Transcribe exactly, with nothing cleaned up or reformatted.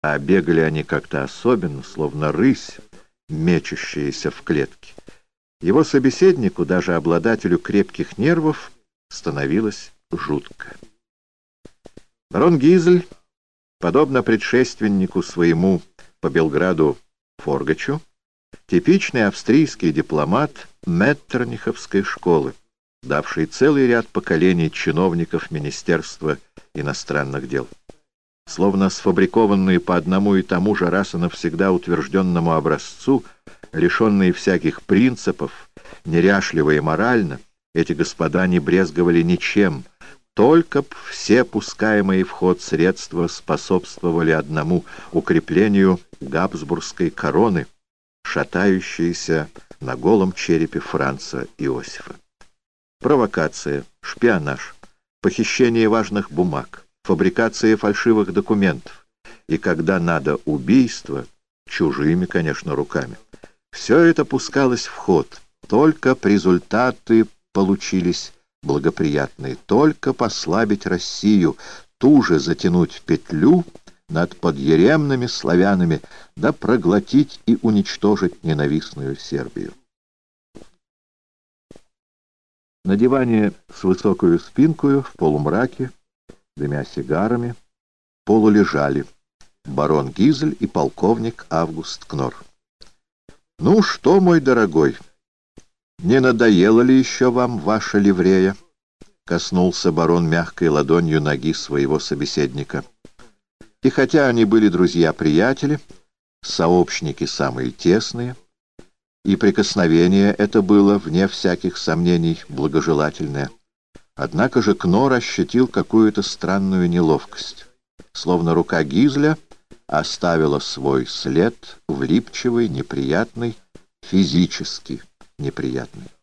а бегали они как-то особенно, словно рысь, мечущаяся в клетке. Его собеседнику, даже обладателю крепких нервов, становилось жутко. Барон Гизель, подобно предшественнику своему по Белграду Форгачу, типичный австрийский дипломат Меттерниховской школы, давший целый ряд поколений чиновников Министерства иностранных дел. Словно сфабрикованные по одному и тому же раз и навсегда утвержденному образцу, лишенные всяких принципов, неряшливые морально, эти господа не брезговали ничем, только б все пускаемые в ход средства способствовали одному — укреплению габсбургской короны, шатающейся на голом черепе Франца Иосифа. Провокация, шпионаж, похищение важных бумаг, фабрикация фальшивых документов и, когда надо, убийство, чужими, конечно, руками. Все это пускалось в ход, только б результаты получились благоприятные, только послабить Россию, туже затянуть петлю над подъеремными славянами, да проглотить и уничтожить ненавистную Сербию. На диване с высокою спинкою, в полумраке, дымя сигарами, полулежали барон Гизель и полковник Август Кнор. «Ну что, мой дорогой, не надоело ли еще вам ваша ливрея?» — коснулся барон мягкой ладонью ноги своего собеседника. И хотя они были друзья-приятели, сообщники самые тесные, и прикосновение это было, вне всяких сомнений, благожелательное, однако же Кнор ощутил какую-то странную неловкость, словно рука Гизля оставила свой след, влипчивый, неприятный, физически неприятный.